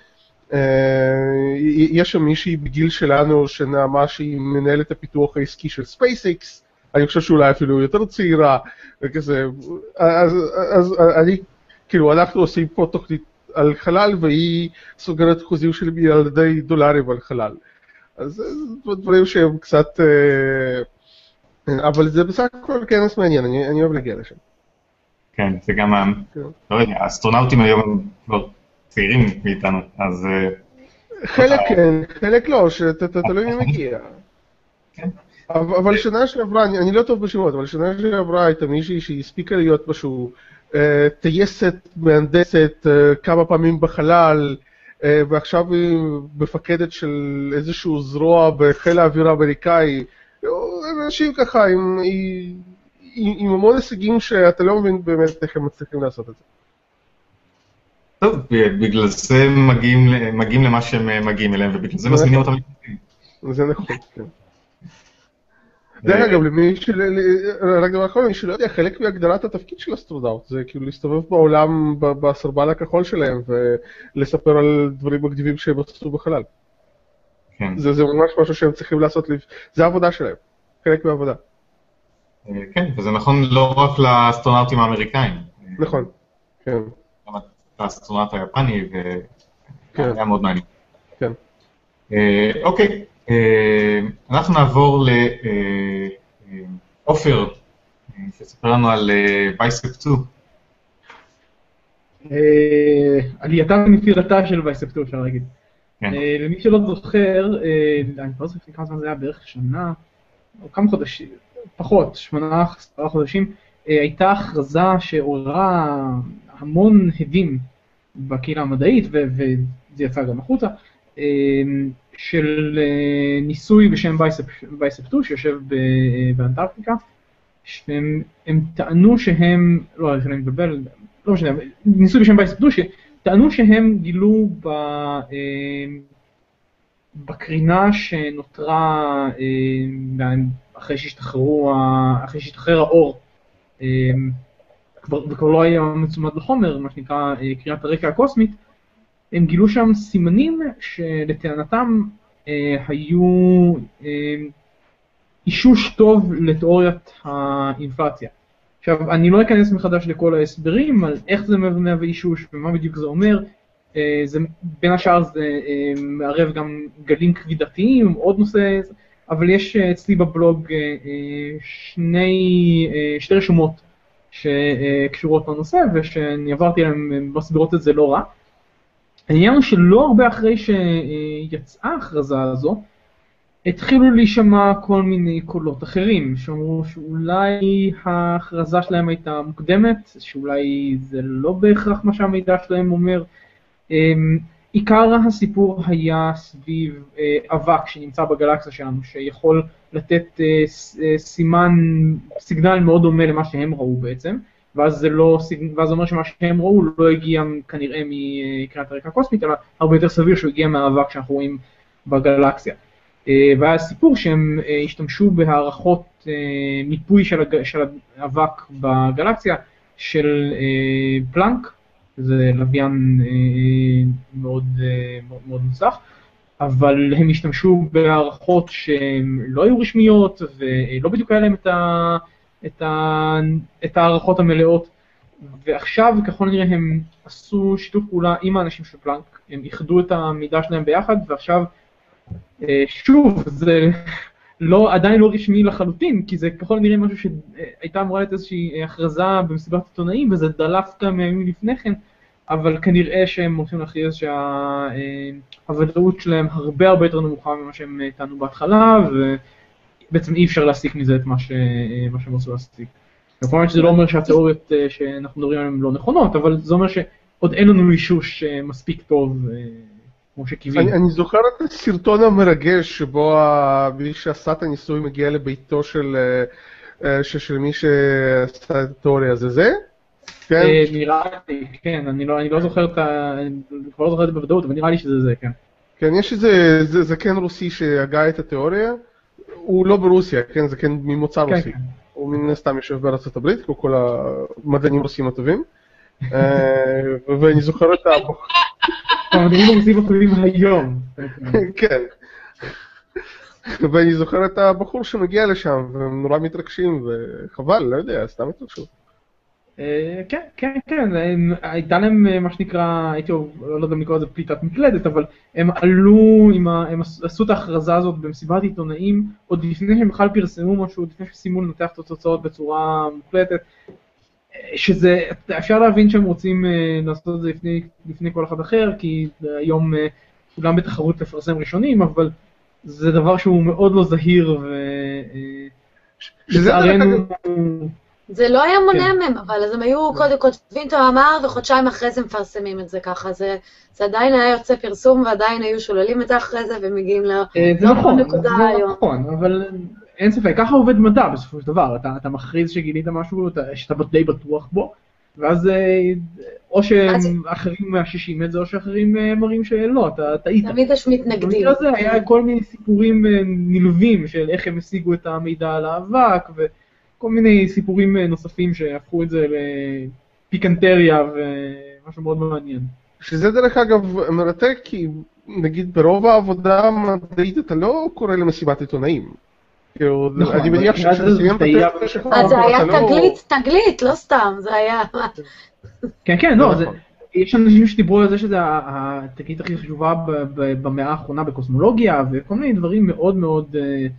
יש שם מישהי בגיל שלנו שנעמה שהיא מנהלת הפיתוח העסקי של SpaceX, אני חושב שאולי אפילו יותר צעירה, וכזה, אז אני, כאילו אנחנו עושים פה תוכנית על חלל והיא סוגרת חוזים של מיליארדי דולרים על חלל. אז זה דברים שהם קצת, אבל זה בסך הכל כנס מעניין, אני אוהב להגיע לשם. כן, זה גם, לא יודע, האסטרונאוטים היום כבר צעירים מאיתנו, אז... חלק כן, חלק לא, תלוי מי מגיע. כן. אבל שנה שעברה, אני לא טוב בשמות, אבל שנה שעברה הייתה מישהי שהיא הספיקה להיות משהו, טייסת, מהנדסת, כמה פעמים בחלל, ועכשיו היא מפקדת של איזשהו זרוע בחיל האוויר האמריקאי, אנשים ככה עם המון הישגים שאתה לא מבין באמת איך הם מצליחים לעשות את זה. טוב, בגלל זה מגיעים למה שהם מגיעים אליהם, ובגלל זה מזמינים אותם. זה נכון, כן. דרך אגב, רק דבר אחרון, מי שלא יודע, חלק מהגדלת התפקיד של אסטרונאוט זה כאילו להסתובב בעולם בסרבל הכחול שלהם ולספר על דברים מגניבים שהם עשו בחלל. זה ממש משהו שהם צריכים לעשות, זה העבודה שלהם, חלק מהעבודה. כן, וזה נכון לא רק לאסטרונאוטים האמריקאים. נכון, כן. גם לאסטרונאוט היפני, והיה מאוד מעניין. כן. אוקיי. אנחנו נעבור לאופר, שספר לנו על בייספ 2. עלייתה ונפילתה של בייספ 2, אפשר להגיד. למי שלא זוכר, אני לא זוכר כמה זמן זה היה, בערך שנה, או כמה חודשים, פחות, 8 חודשים, הייתה הכרזה שעוררה המון הדים בקהילה המדעית, וזה יצא גם החוצה, של ניסוי בשם בייספ 2 שיושב באנטארקטיקה, שהם טענו שהם, לא, אני מתבלבל, לא משנה, ניסוי בשם בייספ 2 שטענו שהם גילו בקרינה שנותרה אחרי שהשתחרר האור, וכבר לא היה מצומד לחומר, מה שנקרא קרינת הרקע הקוסמית, הם גילו שם סימנים שלטענתם היו אישוש טוב לתיאוריית האינפלציה. עכשיו, אני לא אכנס מחדש לכל ההסברים על איך זה מהווה אישוש ומה בדיוק זה אומר. בין השאר זה מערב גם גלים כבידתיים, עוד נושא, אבל יש אצלי בבלוג שתי רשומות שקשורות לנושא ושאני עברתי עליהן מסבירות את זה לא רע. העניין הוא שלא הרבה אחרי שיצאה ההכרזה הזו, התחילו להישמע כל מיני קולות אחרים, שאמרו שאולי ההכרזה שלהם הייתה מוקדמת, שאולי זה לא בהכרח מה שהמידע שלהם אומר. עיקר הסיפור היה סביב אבק שנמצא בגלקסיה שלנו, שיכול לתת סיגנל מאוד דומה למה שהם ראו בעצם, ואז זה אומר שמה שהם ראו לא הגיע כנראה מקרינת הרקע הקוסמית, אלא הרבה יותר סביר שהוא הגיע מהאבק שאנחנו רואים בגלקסיה. והיה סיפור שהם השתמשו בהערכות מיפוי של האבק בגלקסיה של פלנק, זה לוויין מאוד מוצלח, אבל הם השתמשו בהערכות שהן לא היו רשמיות ולא בדיוק היה להם את הערכות המלאות, ועכשיו ככל נראה הם עשו שיתוף פעולה עם האנשים של פלנק, הם איחדו את המידע שלהם ביחד, ועכשיו שוב זה עדיין לא רשמי לחלוטין, כי זה ככל נראה משהו שהייתה אמורה להיות איזושהי הכרזה במסיבת עיתונאים, וזה דלף כמה ימים לפני כן, אבל כנראה שהם הולכים להכריז שהוודאות שלהם הרבה יותר נמוכה ממה שהם טענו בהתחלה, ובעצם אי אפשר להסיק מזה את מה שהם רצו להסיק. כמובן שזה לא אומר שהתיאוריות שאנחנו מדברים עליהן לא נכונות, אבל זה אומר שעוד אין לנו אישוש מספיק טוב כמו שקיווינו. אני זוכר את הסרטון המרגש שבו מי שעשה את הניסוי מגיע לביתו של מי שעשה את התיאוריה הזה, זה? כן? נראה לי, כן, אני לא זוכר אני כבר לא זוכר את זה בוודאות, אבל נראה לי שזה זה, כן. כן, יש איזה זקן רוסי שהגה את התיאוריה, הוא לא ברוסיה, כן, זקן ממוצא רוסי. הוא מן הסתם יושב בארצות הברית, כמו כל המדענים רוסים הטובים. ואני זוכר את המדענים הרוסים הטובים היום. כן. ואני זוכר את הבחור שמגיע לשם, והם נורא מתרגשים, וחבל, לא יודע, סתם התרגשו. כן, הייתה להם מה שנקרא, הייתי לא יודע אם לקרוא את זה פליטת מקלדת, אבל הם עלו, הם עשו את ההכרזה הזאת במסיבת עיתונאים, עוד לפני שהם בכלל פרסמו משהו, עוד לפני שסיימו לנתח את התוצאות בצורה מוחלטת, שזה, אפשר להבין שהם רוצים לעשות את זה לפני כל אחד אחר, כי היום כולם בתחרות לפרסם ראשונים, אבל זה דבר שהוא מאוד לא זהיר, ולצערנו... זה לא היה מונע מהם, אבל אז הם היו קודם כותבים את המאמר, וחודשיים אחרי זה מפרסמים את זה ככה. זה עדיין היה יוצא פרסום, ועדיין היו שוללים את זה אחרי זה, ומגיעים לנקודה היום. זה נכון, אבל אין ספק, ככה עובד מדע בסופו של דבר. אתה מכריז שגילית משהו, שאתה די בטוח בו, ואז או שאחרים מאששים את זה, או שאחרים מראים שלא, אתה טעית. תמיד יש מתנגדים. במקרה הזה היה כל מיני סיפורים נלווים, של איך הם השיגו את המידע על האבק, כל מיני סיפורים נוספים שהפכו את זה לפיקנטריה ומשהו מאוד מעניין. שזה דרך אגב מרתק, כי נגיד ברוב העבודה המדעית אתה לא קורא למסיבת עיתונאים. אני מניח שסיים בתיאוריה שלך... אז זה היה תגלית, לא סתם, זה היה... כן, לא, יש אנשים שדיברו על זה שזה התגלית הכי חשובה במאה האחרונה בקוסמולוגיה, וכל מיני דברים מאוד מאוד...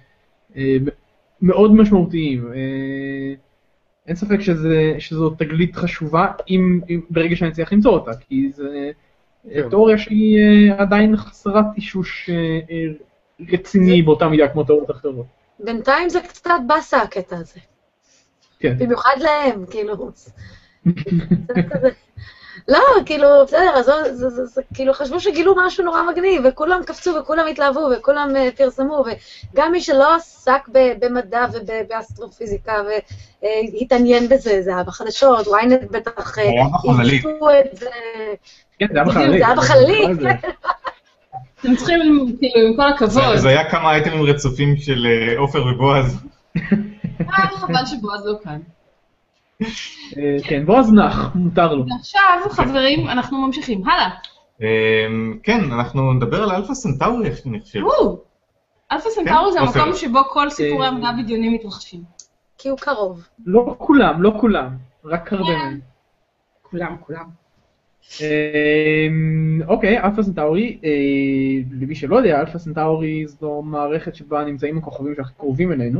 מאוד משמעותיים. אין ספק שזו תגלית חשובה ברגע שאני צריך למצוא אותה, כי זו תיאוריה שהיא עדיין חסרת אישוש רציני באותה מידה כמו תיאוריות אחרות. בינתיים זה קצת בסה הקטע הזה. כן. במיוחד להם, כאילו. לא, כאילו, בסדר, אז כאילו חשבו שגילו משהו נורא מגניב, וכולם קפצו וכולם התלהבו וכולם פרסמו, וגם מי שלא עסק במדע ובאסטרופיזיקה והתעניין בזה, זה היה בחדשות, וויינט בטח אישו את זה. כן, זה היה בחללית. זה היה בחללית. אתם צריכים, כאילו, עם כל הכבוד. זה היה כמה אייטמים רצופים של עופר ובועז. חבל שבועז לא כאן. כן, בועז נח, מותר לו. ועכשיו, חברים, אנחנו ממשיכים. הלאה. כן, אנחנו נדבר על אלפא סנטאורי, אני חושב. אלפא סנטאורי זה המקום שבו כל סיפורי המדע בדיוני מתרחשים. כי הוא קרוב. לא כולם, רק הרבה מהם. כולם. אוקיי, אלפא סנטאורי, למי שלא יודע, אלפא סנטאורי זו מערכת שבה נמצאים הכוכבים שהכי קרובים אלינו.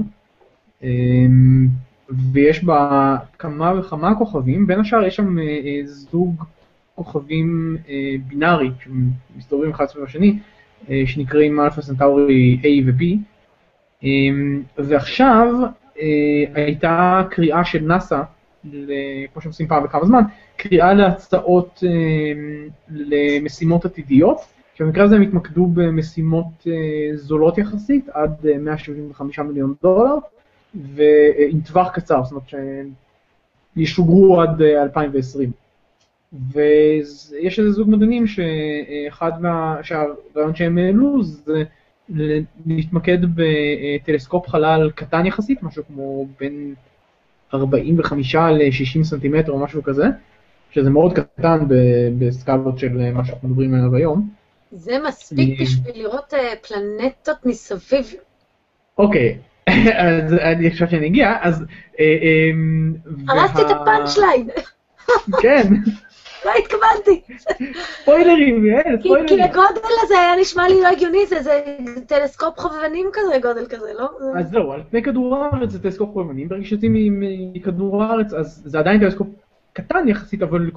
ויש בה כמה וכמה כוכבים, בין השאר יש שם זוג כוכבים בינארי, שמסתובבים אחד סביב השני, שנקראים אלפא סנטאורי A ו-B, ועכשיו הייתה קריאה של נאסא כמו שהם עושים פעם בכמה זמן, קריאה להצעות למשימות עתידיות, שבמקרה הזה הם התמקדו במשימות זולות יחסית, עד $175 מיליון, ועם טווח קצר, זאת אומרת שישוגרו עד 2020. ויש איזה זוג מדענים שהרעיון שהם העלו זה להתמקד בטלסקופ חלל קטן יחסית, משהו כמו בין 45 ל-60 סנטימטר או משהו כזה, שזה מאוד קטן בסקלות של מה שאנחנו מדברים עליו היום. זה מספיק בשביל לראות פלנטות מסביב. אוקיי, אז אני חושב שאני אגיע, אז... הרסתי את הפאנץ' ליין. כן. לא התכוונתי. ספוילרים, יאל, ספוילרים. כי הגודל הזה היה נשמע לי לא הגיוני, זה טלסקופ חובבנים כזה, גודל כזה, לא? אז זהו, על פני כדור הארץ זה טלסקופ חובבנים, ברגע שיוצאים מכדור הארץ, אז זה עדיין טלסקופ קטן יחסית, אבל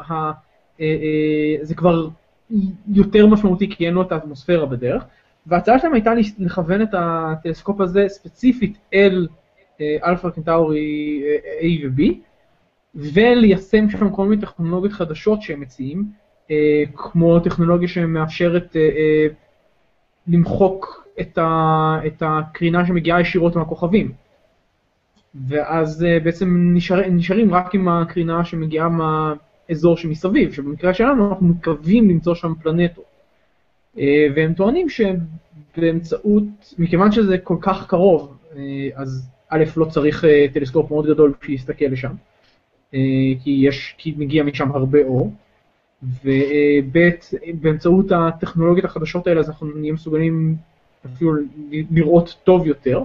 זה כבר יותר משמעותי, כי אין לו את האטמוספירה בדרך, וההצעה שלהם הייתה לכוון את הטלסקופ הזה ספציפית אל אלפא קנטאורי A ו-B, וליישם שם כל מיני טכנולוגיות חדשות שהם מציעים, כמו טכנולוגיה שמאפשרת למחוק את הקרינה שמגיעה ישירות מהכוכבים. ואז בעצם נשארים רק עם הקרינה שמגיעה מהאזור שמסביב, שבמקרה שלנו אנחנו מקווים למצוא שם פלנטות. והם טוענים שבאמצעות, מכיוון שזה כל כך קרוב, אז א' לא צריך טלסקופ מאוד גדול שיסתכל לשם. כי מגיע משם הרבה אור, וב' באמצעות הטכנולוגיות החדשות האלה אז אנחנו נהיה מסוגלים אפילו לראות טוב יותר,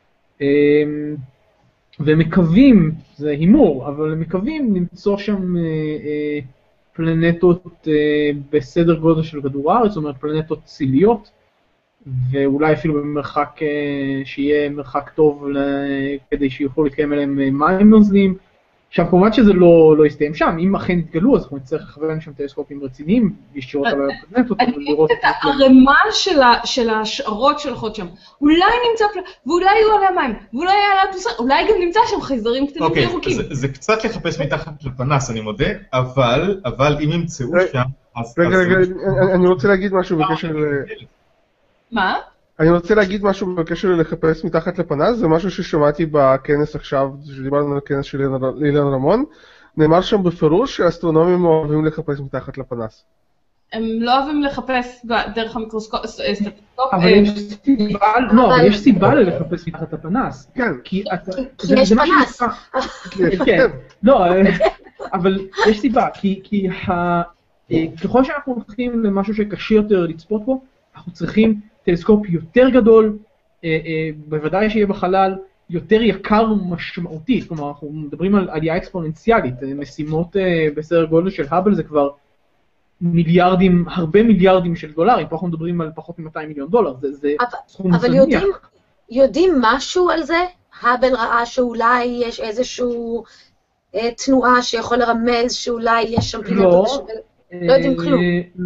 ומקווים, זה הימור, אבל מקווים למצוא שם פלנטות בסדר גודל של כדור הארץ, זאת אומרת פלנטות ציליות, ואולי אפילו במרחק שיהיה מרחק טוב כדי שיוכלו להתקיים אליהם מים נוזלים. עכשיו, כמובן שזה לא יסתיים שם, אם אכן יתגלו, אז אנחנו נצטרך לכוון שם טלסקופים רציניים, ישירות על הפלנטות, ולראות... את הערימה של השערות שהולכות שם. אולי נמצא, ואולי יהיו עליה מים, ואולי יהיה עליה פלוסה, אולי גם נמצא שם חייזרים קטנים וירוקים. אוקיי, זה קצת לחפש מתחת לפנס, אני מודה, אבל אם ימצאו שם... רגע, אני רוצה להגיד משהו בקשר ל... מה? אני רוצה להגיד משהו בקשר ללחפש מתחת לפנס, זה משהו ששמעתי בכנס עכשיו, שדיברנו על הכנס של אילן רמון, נאמר שם בפירוש שאסטרונומים אוהבים לחפש מתחת לפנס. הם לא אוהבים לחפש דרך המיקרוסקופ, אבל יש סיבה ללחפש מתחת לפנס. כן. כי יש פנס. כן, לא, אבל יש סיבה, כי ככל שאנחנו הולכים למשהו שקשה יותר לצפות בו, אנחנו צריכים טלסקופ יותר גדול, בוודאי שיהיה בחלל, יותר יקר משמעותית, כלומר אנחנו מדברים על עלייה אקספוננציאלית, משימות בסדר גודל של האבל זה כבר מיליארדים, הרבה מיליארדים של דולרים, פה אנחנו מדברים על פחות מ$200 מיליון, זה סכום אבל יודעים משהו על זה? האבל ראה שאולי יש איזשהו תנועה שיכול לרמז שאולי יש שם פלנטות, לא יודעים כלום.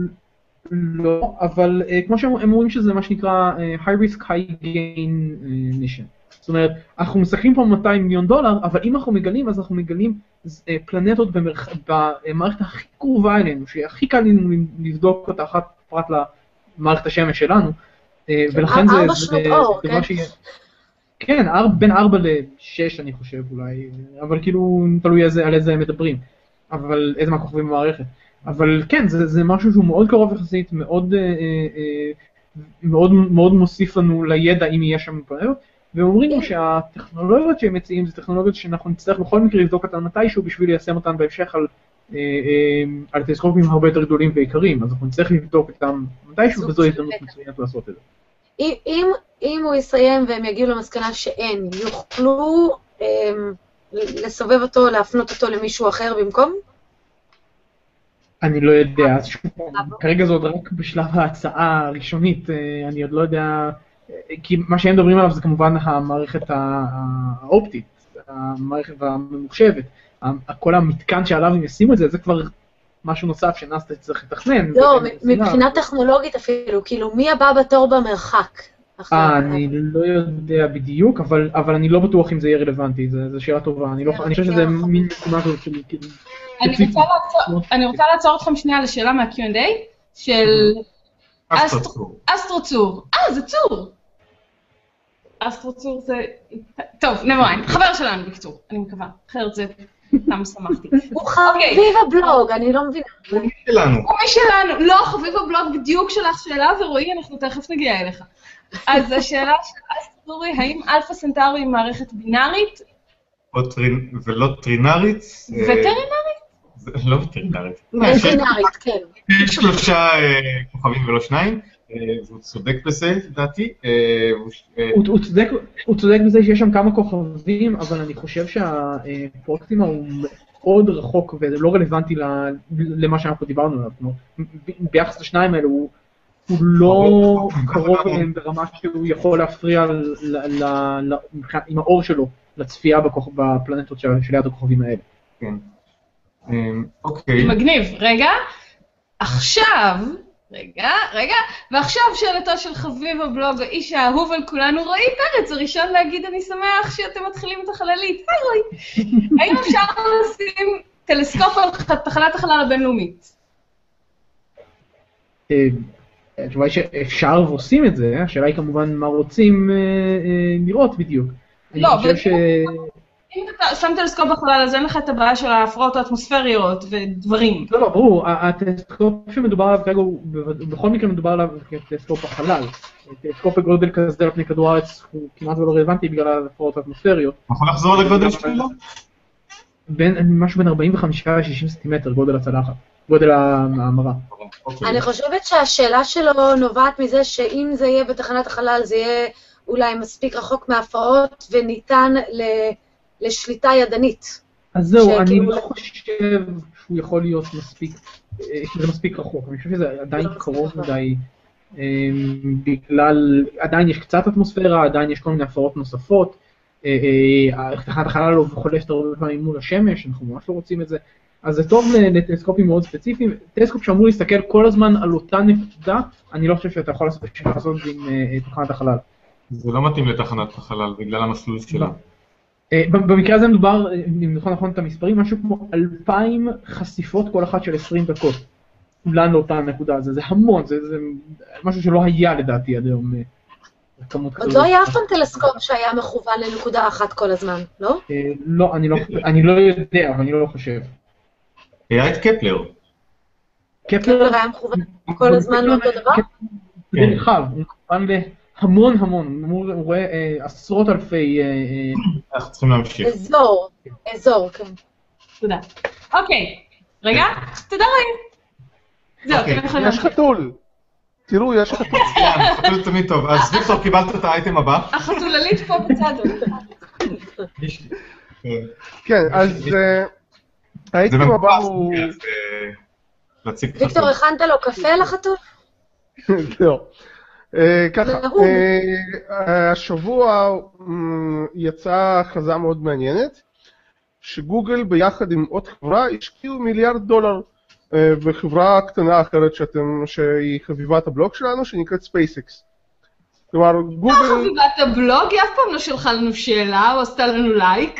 לא, אבל כמו שהם אומרים שזה מה שנקרא high risk high gain mission. זאת אומרת, אנחנו מסתכלים פה $200 מיליון, אבל אם אנחנו מגלים, אז אנחנו מגלים פלנטות במערכת הכי קרובה אלינו, שהכי קל לנו לבדוק אותה אחת פרט למערכת השמש שלנו, ולכן זה... 4 שנות אור, כן? כן, בין 4 ל-6 אני חושב אולי, אבל כאילו תלוי על איזה מדברים, אבל איזה מהכוכבים במערכת. אבל כן, זה משהו שהוא מאוד קרוב יחסית, מאוד מוסיף לנו לידע אם יהיה שם פלנטות, והם אומרים שהטכנולוגיות שהם מציעים זה טכנולוגיות שאנחנו נצטרך בכל מקרה לבדוק אותן מתישהו בשביל ליישם אותן בהמשך על טלסקופים הרבה יותר גדולים ויקרים, אז אנחנו נצטרך לבדוק אותם מתישהו, וזו הזדמנות מצוינת לעשות את זה. אם הוא יסיים והם יגיעו למסקנה שאין, יוכלו לסובב אותו, להפנות אותו למישהו אחר במקום? אני לא יודע, אז כרגע זה עוד רק בשלב ההצעה הראשונית, אני עוד לא יודע, כי מה שהם מדברים עליו זה כמובן המערכת האופטית, המערכת הממוחשבת, כל המתקן שעליו הם ישימו את זה, זה כבר משהו נוסף שנאס"א צריך לתכנן. לא, מבחינה טכנולוגית אפילו, כאילו מי הבא בתור במרחק? אני לא יודע בדיוק, אבל אני לא בטוח אם זה יהיה רלוונטי, זו שאלה טובה, אני חושב שזה מין משימה כזאת שלי. אני רוצה לעצור אתכם שנייה לשאלה מה-Q&A של אסטרוצור. זה צור. אסטרוצור זה... טוב, נבואין, חבר שלנו בקצור, אני מקווה, אחרת זה סתם שמחתי. הוא חביב הבלוג, אני לא מבינה. הוא מי שלנו. הוא מי שלנו, לא, חביב הבלוג בדיוק שלך שאלה, ורואי, אנחנו תכף נגיע אליך. אז השאלה של אסטרורי, האם אלפא סנטאורי היא מערכת בינארית? ולא טרינארית? וטרינרית? לא וטרינרית. וטרינרית, כן. יש 3 כוכבים ולא 2, והוא צודק בזה, לדעתי. הוא צודק בזה שיש שם כמה כוכבים, אבל אני חושב שהפרוקסימה הוא מאוד רחוק, וזה לא רלוונטי למה שאנחנו דיברנו עליו. ביחס לשניים האלה הוא לא קרוב אליהם ברמה שהוא יכול להפריע עם האור שלו לצפייה בפלנטות שליד הכוכבים האלה. כן. אוקיי. מגניב. רגע, ועכשיו שאלתו של חביב הבלוג, האיש האהוב על כולנו, רועי פרץ, הראשון להגיד אני שמח שאתם מתחילים את החללית. היי רועי. האם אפשר לשים טלסקופ על תחנת החלל הבינלאומית? התשובה היא שאפשר ועושים את זה, השאלה היא כמובן מה רוצים לראות בדיוק. לא, אם אתה שם טלסקופ בחלל, אז אין לך את הבעיה של ההפרעות האטמוספריות ודברים. לא, ברור, הטלסקופ שמדובר עליו כרגע, בכל מקרה מדובר עליו כטלסקופ בחלל. טלסקופ בגודל כזה על פני כדור הארץ הוא כמעט ולא רלוונטי בגלל ההפרעות האטמוספריות. יכול לחזור לגודל שלו? משהו בין 45 ל-60 סנטימטר, גודל הצלחת, גודל המראה. אני חושבת שהשאלה שלו נובעת מזה שאם זה יהיה בתחנת החלל, זה יהיה אולי מספיק רחוק מההפרעות וניתן לשליטה ידנית. אז זהו, אני לא חושב שהוא יכול להיות מספיק, שזה מספיק רחוק. אני חושב שזה עדיין קרוב מדי, בגלל, עדיין יש קצת אטמוספירה, עדיין יש כל מיני הפרעות נוספות. תחנת החלל לא חולשת הרבה פעמים מול השמש, אנחנו ממש לא רוצים את זה. אז זה טוב לטלסקופים מאוד ספציפיים. טלסקופ שאמור להסתכל כל הזמן על אותה נקודה, אני לא חושב שאתה יכול לעשות את זה עם תחנת החלל. זה לא מתאים לתחנת החלל, בגלל המסלול שלה. במקרה הזה מדובר, אם נכון את המספרים, משהו כמו 2,000 חשיפות כל אחת של 20 דקות. כולן לאותה נקודה, זה המון, זה משהו שלא היה לדעתי עד היום. עוד לא היה אף פעם טלסקופ שהיה מכוון לנקודה אחת כל הזמן, לא? לא, אני לא יודע, אבל אני לא חושב. היה את קפלר. קפלר היה מכוון כל הזמן לאותו דבר? זה נרחב, הוא מכוון להמון, הוא רואה עשרות אלפי... אנחנו צריכים להמשיך. אזור, כן. תודה. אוקיי, רגע, תודה רעים. יש חתול. תראו, יש חתול. חתול תמיד טוב. אז ויקטור, קיבלת את האייטם הבא. החתוללית פה בצד. כן, אז האייטם הבא הוא... ויקטור, הכנת לו קפה לחתול? לא. ככה, השבוע יצאה הכרזה מאוד מעניינת, שגוגל ביחד עם עוד חברה השקיעו $1 מיליארד בחברה קטנה אחרת שהיא חביבת הבלוג שלנו, שנקראת SpaceX. כלומר, גוגל... חביבת הבלוג? היא אף פעם לא שלחה לנו שאלה או עשתה לנו לייק.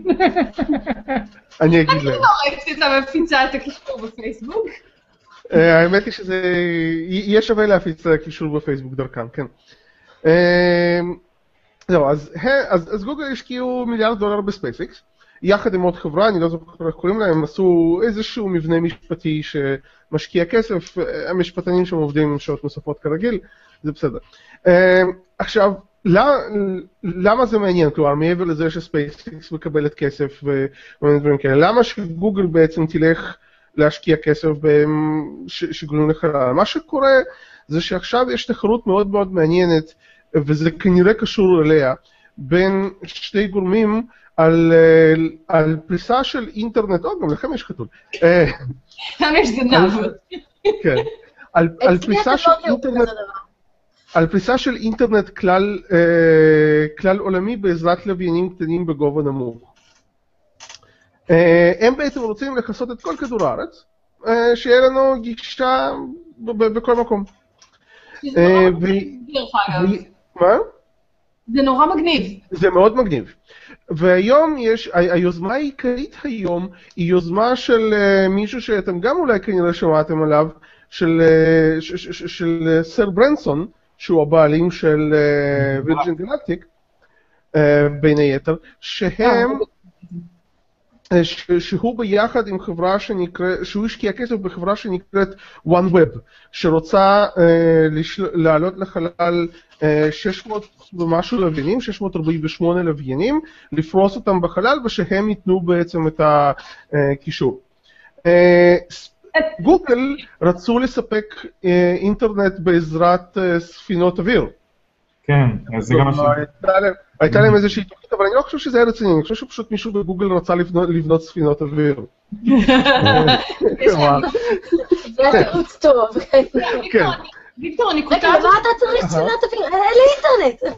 אני אגיד להם. אני לא ראיתי אותה מפיצה את הקישור בפייסבוק. האמת היא שזה... יהיה שווה להפיץ את הקישור בפייסבוק דרכם, כן. זהו, אז גוגל השקיעו $1 מיליארד בספייסיקס, יחד עם עוד חברה, אני לא זוכר איך קוראים להם, הם עשו איזשהו מבנה משפטי שמשקיע כסף, המשפטנים שם עובדים עם שעות נוספות כרגיל, זה בסדר. עכשיו, למה זה מעניין? כלומר, מעבר לזה שספייסיקס מקבלת כסף ודברים כאלה, למה שגוגל בעצם תלך להשקיע כסף שגוללים לחלל? מה שקורה זה שעכשיו יש תחרות מאוד מאוד מעניינת, וזה כנראה קשור אליה, בין שתי גורמים על פריסה של אינטרנט, גם לכם יש חתול. גם יש זנב. כן. על פריסה של אינטרנט כלל עולמי בעזרת לוויינים קטנים בגובה נמוך. הם בעצם רוצים לכסות את כל כדור הארץ, שיהיה לנו גישה בכל מקום. מה? זה נורא מגניב. זה מאוד מגניב. והיום היוזמה העיקרית היום היא יוזמה של מישהו שאתם גם אולי כנראה שמעתם עליו, של סר ברנסון, שהוא הבעלים של וירג'ין גלקטיק, בין היתר, שהוא ביחד עם חברה שהוא השקיע כסף בחברה שנקראת OneWeb, שרוצה לעלות לחלל 600 ומשהו לוויינים, 648 לוויינים, לפרוס אותם בחלל ושהם ייתנו בעצם את הקישור. גוגל רצו לספק אינטרנט בעזרת ספינות אוויר. כן, אז זה גם משהו. הייתה להם איזושהי תוכנית, אבל אני לא חושב שזה היה רציני, אני חושב שפשוט מישהו בגוגל רצה לבנות ספינות אוויר. זה תירוץ טוב. ויקטור, אני רגע, קוטעת... למה אתה צריך ספינת אוויר? אין לי אינטרנט.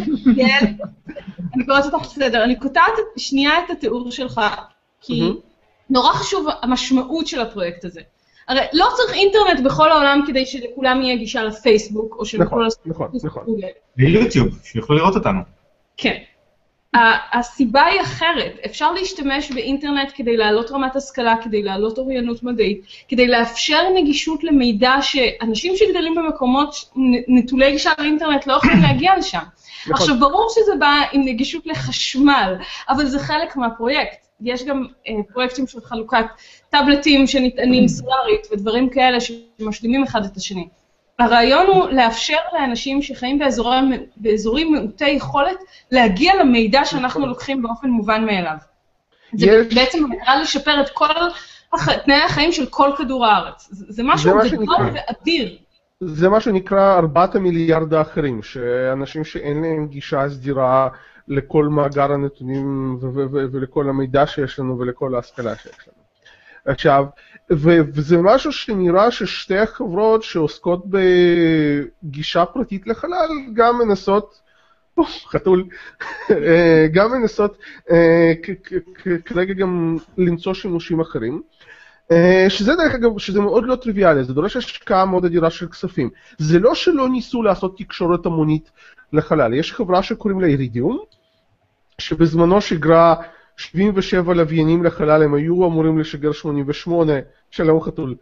אני קוראת אותך בסדר, אני קוטעת שנייה את התיאור שלך, כי נורא חשוב המשמעות של הפרויקט הזה. הרי לא צריך אינטרנט בכל העולם כדי שלכולם יהיה גישה לפייסבוק, או שהם יוכלו לעשות גוגל. ליוטיוב, שיוכלו לראות אותנו. כן. הסיבה היא אחרת. אפשר להשתמש באינטרנט כדי להעלות רמת השכלה, כדי להעלות אוריינות מדעית, כדי לאפשר נגישות למידע שאנשים שגדלים במקומות נטולי גישה לאינטרנט לא יכולים להגיע לשם. עכשיו, ברור שזה בא עם נגישות לחשמל, אבל זה חלק מהפרויקט. יש גם פרויקטים של חלוקת טאבלטים שנטענים סולארית ודברים כאלה שמשלימים אחד את השני. הרעיון הוא לאפשר לאנשים שחיים באזורים מעוטי יכולת להגיע למידע שאנחנו לוקחים באופן מובן מאליו. זה בעצם המטרה לשפר את כל תנאי החיים של כל כדור הארץ. זה משהו גדול ואדיר. זה מה שנקרא 4 מיליארד האחרים, שאנשים שאין להם גישה סדירה לכל מאגר הנתונים ולכל המידע שיש לנו ולכל ההשכלה שיש לנו. עכשיו, וזה משהו שנראה ששתי החברות שעוסקות בגישה פרטית לחלל גם מנסות, חתול, גם מנסות כרגע גם למצוא שימושים אחרים. שזה דרך אגב, שזה מאוד לא טריוויאלי, זה דורש השקעה מאוד אדירה של כספים. זה לא שלא ניסו לעשות תקשורת המונית לחלל, יש חברה שקוראים לה אירידיום, שבזמנו שגרה 77 לוויינים לחלל, הם היו אמורים לשגר 88, שלום חתול,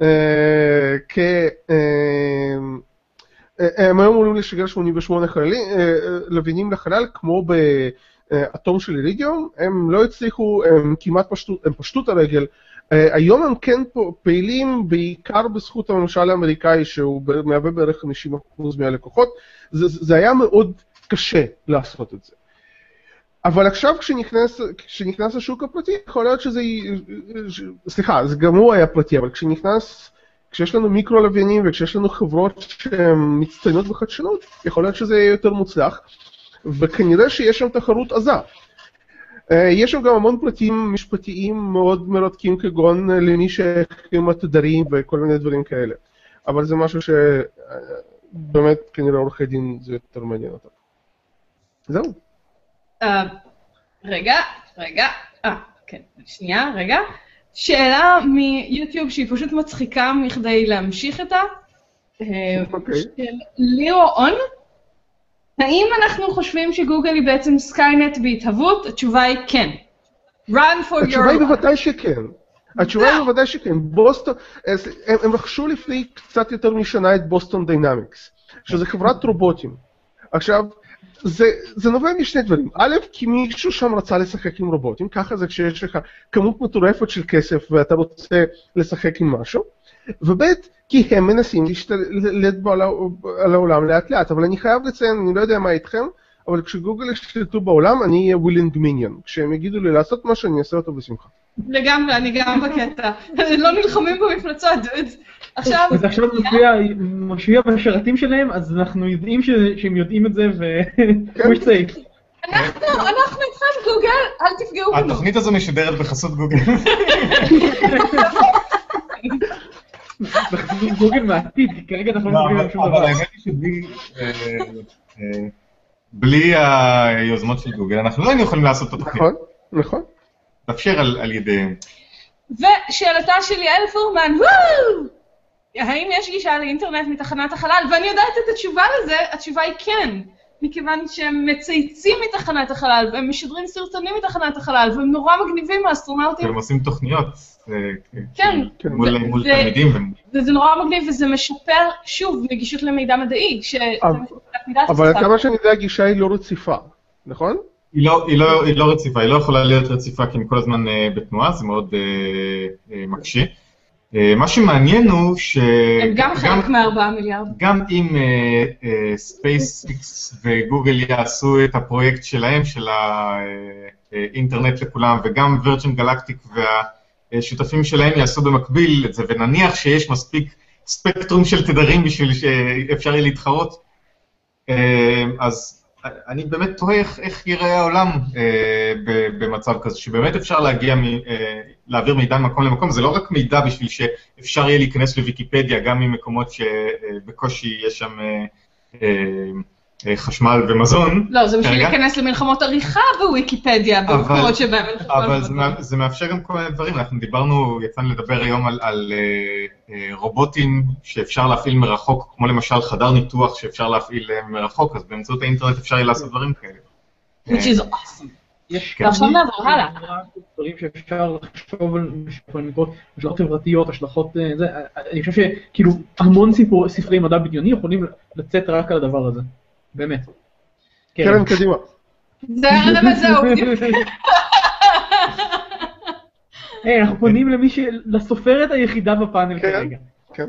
הם היו אמורים לשגר 88 לוויינים לחלל, כמו באטום של אירידיום, הם לא הצליחו, הם כמעט פשטו את הרגל, היום הם כן פעילים בעיקר בזכות הממשל האמריקאי, שהוא מהווה בערך 50% מהלקוחות, זה היה מאוד קשה לעשות את זה. אבל עכשיו כשנכנס השוק הפרטי, יכול להיות שזה, סליחה, זה גם הוא היה פרטי, אבל כשיש לנו מיקרו לוויינים וכשיש לנו חברות שהן מצטיינות בחדשנות, יכול להיות שזה יהיה יותר מוצלח, וכנראה שיש שם תחרות עזה. יש שם גם המון פרטים משפטיים מאוד מרתקים, כגון למי שחקים התדרים וכל מיני דברים כאלה. אבל זה משהו שבאמת כנראה עורכי דין זה יותר מעניין אותם. זהו. רגע, כן, שנייה, רגע. שאלה מיוטיוב שהיא פשוט מצחיקה מכדי להמשיך איתה. של ליאו און. האם אנחנו חושבים שגוגל היא בעצם סקיינט בהתהוות? התשובה היא כן. Run for your... התשובה היא בוודאי שכן. התשובה היא בוודאי שכן. בוסטון, הם רכשו לפני קצת יותר משנה את בוסטון דיינמיקס, שזה חברת רובוטים. עכשיו, זה נובע משני דברים. א', כי מישהו שם רצה לשחק עם רובוטים, ככה זה כשיש לך כמות מטורפת של כסף ואתה רוצה לשחק עם משהו, וב', כי הם מנסים להשתלט על העולם לאט לאט, אבל אני חייב לציין, אני לא יודע מה איתכם, אבל כשגוגל ישתלטו בעולם, אני אהיה ווילינג מיניון. כשהם יגידו לי לעשות משהו, אני אעשה אותו בשמחה. לגמרי, אני גם בקטע. לא נלחמים במפלצות, עכשיו... אז עכשיו מופיע בשרתים שלהם, אז אנחנו יודעים שהם יודעים את זה, וכמו שצריך. אנחנו איתכם גוגל, אל תפגעו בנו. התוכנית הזו משדרת בחסות גוגל. בחסות גוגל מעתיד, כי כרגע אנחנו לא מבינים שום דבר. אבל האמת היא שבלי היוזמות של גוגל, אנחנו לא היינו יכולים לעשות את התוכנית. נכון, נכון. תאפשר על ידיהם. ושאלתה של יעל פורמן, האם יש גישה לאינטרנט מתחנת החלל? ואני יודעת את התשובה לזה, התשובה היא כן. מכיוון שהם מצייצים מתחנת החלל, והם משדרים סרטונים מתחנת החלל, והם נורא מגניבים האסטרונאוטים. והם עושים תוכניות. כן. מול תלמידים. וזה נורא מגניב, וזה משפר, שוב, נגישות למידע מדעי. אבל עד כמה שאני יודע, הגישה היא לא רציפה, נכון? היא לא רציפה, היא לא יכולה להיות רציפה, כי הם כל הזמן בתנועה, זה מאוד מקשה. מה שמעניין הוא ש... הם גם חלק מ4 מיליארד. גם אם SpaceX וגוגל יעשו את הפרויקט שלהם, של האינטרנט לכולם, וגם Virgin Galactic והשותפים שלהם יעשו במקביל את זה, ונניח שיש מספיק ספקטרום של תדרים בשביל שאפשר יהיה להתחרות, אז אני באמת תוהה איך ייראה העולם במצב כזה, שבאמת אפשר להעביר מידע ממקום למקום, זה לא רק מידע בשביל שאפשר יהיה להיכנס לוויקיפדיה, גם ממקומות שבקושי יש שם חשמל ומזון. לא, זה בשביל להיכנס למלחמות עריכה בוויקיפדיה, במקומות שבהם... אבל זה מאפשר גם כל מיני דברים, אנחנו יצאנו לדבר היום על רובוטים שאפשר להפעיל מרחוק, כמו למשל חדר ניתוח שאפשר להפעיל מרחוק, אז באמצעות האינטרנט אפשר יהיה לעשות דברים כאלה. Which is awesome. ועכשיו נעבור הלאה. דברים שאפשר לחשוב על השלכות חברתיות, השלכות... אני חושב שכאילו המון ספרי מדע בדיוני יכולים לצאת רק על הדבר הזה. באמת. קרן, קדימה. זהו. אנחנו פונים לסופרת היחידה בפאנל כרגע. כן.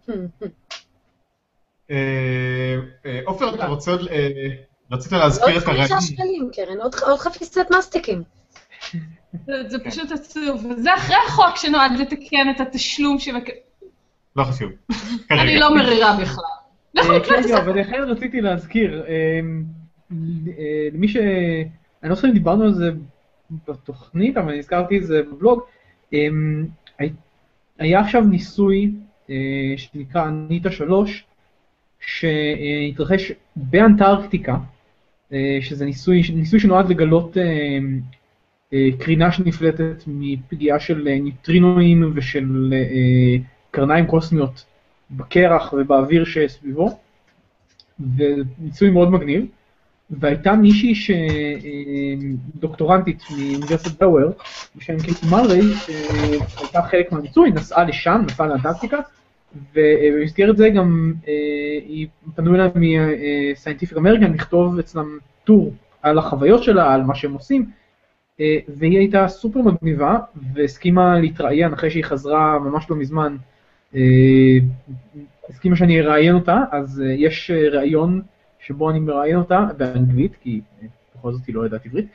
עופר, אתה רוצה עוד... רצית להזכיר את הרעיון? עוד 5 שקלים, קרן, עוד חפיסת מסטיקים. זה פשוט עצוב. זה אחרי החוק שנועד לתקן את התשלום לא חשוב. אני לא מרירה בכלל. אבל לכן רציתי להזכיר, למי אני לא חושב אם דיברנו על זה בתוכנית, אבל אני הזכרתי את זה בבלוג, היה עכשיו ניסוי שנקרא אניטה 3, שהתרחש באנטארקטיקה, שזה ניסוי שנועד לגלות קרינה שנפלטת מפגיעה של ניוטרינואים ושל קרניים קוסמיות בקרח ובאוויר שסביבו, וניסוי מאוד מגניב, והייתה מישהי דוקטורנטית מאוניברסיטת דלוור, בשם קייטי מלרי, שהייתה חלק מהניסוי, נסעה לשם, נסעה לאנטארקטיקה, ובמסגרת זה גם פנו אליה מ-Scientific American לכתוב אצלם טור על החוויות שלה, על מה שהם עושים, והיא הייתה סופר מגניבה, והסכימה להתראיין אחרי שהיא חזרה ממש לא מזמן, הסכימה שאני אראיין אותה, אז יש ראיון שבו אני מראיין אותה באנגלית, כי בכל זאת היא לא יודעת עברית,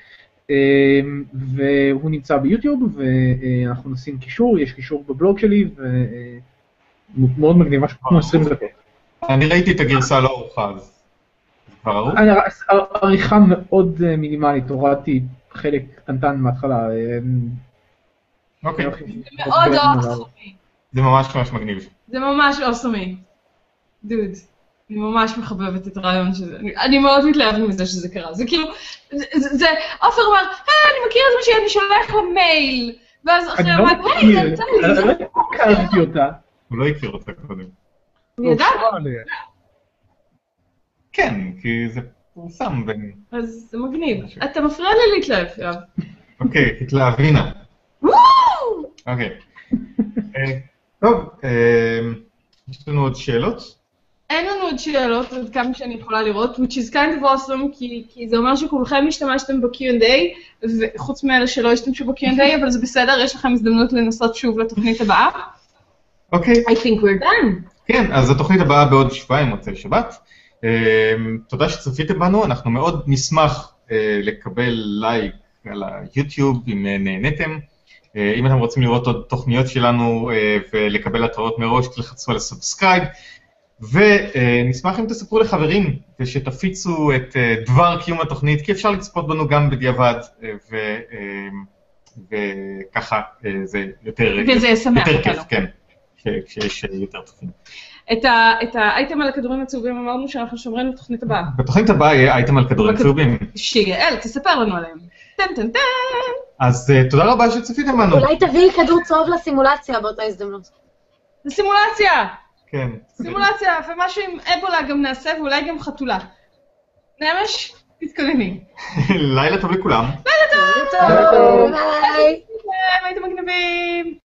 והוא נמצא ביוטיוב, ואנחנו נשים קישור, יש קישור בבלוג שלי, ומאוד מגניב, משהו כמו 20 דקות. אני ראיתי את הגרסה הלא ערוכה, אז כבר ערוך? עריכה מאוד מינימלית, הורדתי חלק קטנטן מההתחלה. אוקיי. מאוד אוסמי. זה ממש מגניב. זה ממש אוסמי. דוד, אני ממש מחבבת את הרעיון שזה. אני מאוד מתלהבת מזה שזה קרה. זה כאילו, עופר אמר, אני מכיר את זה שאני שולח לו מייל. ואז אחרי אמרת, היי, זה אני לא הכרתי אותה. הוא לא הכיר אותה קודם. אני יודעת? כן, כי זה פורסם בין... אז זה מגניב. אתה מפריע לי להתלהב, יואב. אוקיי, התלהבינה. אוקיי. טוב, יש לנו עוד שאלות? אין לנו עוד שאלות, עד כמה שאני יכולה לראות, which is kind of awesome, כי זה אומר שכולכם השתמשתם ב-Q&A, וחוץ מאלה שלא השתמשו ב-Q&A, אבל זה בסדר, יש לכם הזדמנות לנסות שוב לתוכנית הבאה. אוקיי. I think we're done. כן, אז התוכנית הבאה בעוד שבועיים, מוצאי שבת. תודה שצפיתם בנו, אנחנו מאוד נשמח לקבל לייק על היוטיוב אם נהניתם. אם אתם רוצים לראות עוד תוכניות שלנו ולקבל התראות מראש, תלחצו על הסאבסקרייב. ונשמח אם תספרו לחברים ושתפיצו את דבר קיום התוכנית, כי אפשר לצפות בנו גם בדיעבד, וככה זה יותר כיף, כן, כשיש יותר תוכנית. את האייטם על הכדורים הצהובים אמרנו שאנחנו שומרים לתוכנית הבאה. בתוכנית הבאה יהיה אייטם על כדורים צהובים. שיגאל, תספר לנו עליהם. טן. אז תודה רבה שצפיתם בנו. אולי תביאי כדור צהוב לסימולציה באותה הזדמנות. לסימולציה! כן. סימולציה, ומשהו עם אבולה גם נעשה, ואולי גם חתולה. נמש, תתכונני. לילה טוב לכולם. טוב, ביי. הייתם מגניבים.